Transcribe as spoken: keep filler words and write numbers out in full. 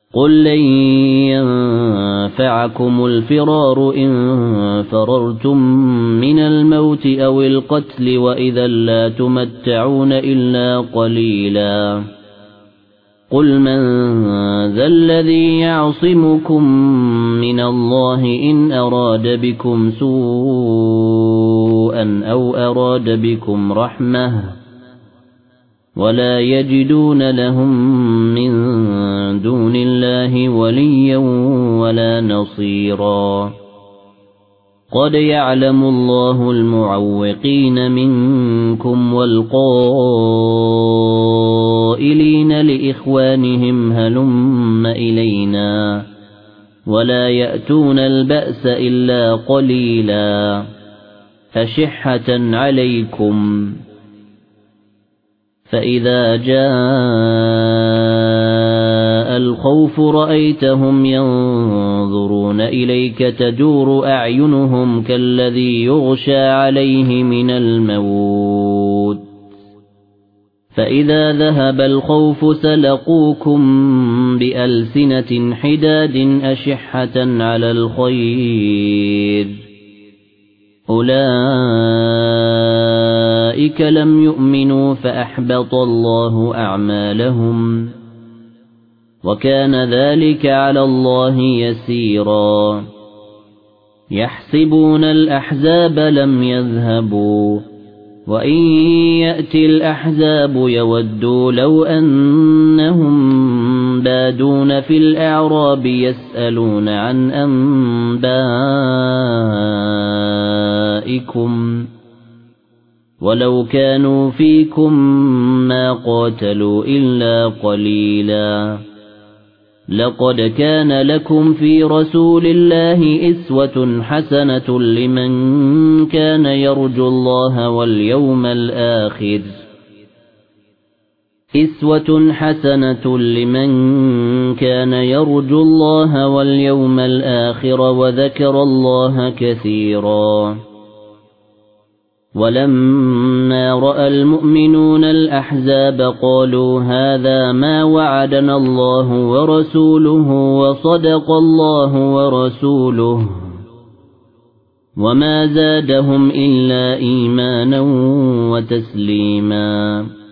قل لن ينفعكم الفرار إن فررتم من الموت أو القتل وإذا لا تمتعون إلا قليلا قل من ذا الذي يعصمكم من الله إن أراد بكم سوءا أو أراد بكم رحمة ولا يجدون لهم من دون الله وليا ولا نصيرا قد يعلم الله المعوقين منكم والقائلين لإخوانهم هلم إلينا ولا يأتون البأس إلا قليلا أشحة عليكم فإذا جاء الخوف رأيتهم ينظرون إليك تدور أعينهم كالذي يغشى عليه من الموت فإذا ذهب الخوف سلقوكم بألسنة حداد أشحة على الخير أولئك لم يؤمنوا فأحبط الله أعمالهم وكان ذلك على الله يسيرا يحسبون الأحزاب لم يذهبوا وإن يأتي الأحزاب يودوا لو أنهم بادون في الأعراب يسألون عن أنبائكم ولو كانوا فيكم ما قاتلوا إلا قليلا لقد كان لكم في رسول الله أسوة حسنة لمن كان يرجو الله واليوم الآخر أسوة حسنة لمن كان يرجو الله واليوم الآخر وذكر الله كثيرا ولما رأى المؤمنون الأحزاب قالوا هذا ما وعدنا الله ورسوله وصدق الله ورسوله وما زادهم إلا إيمانا وتسليما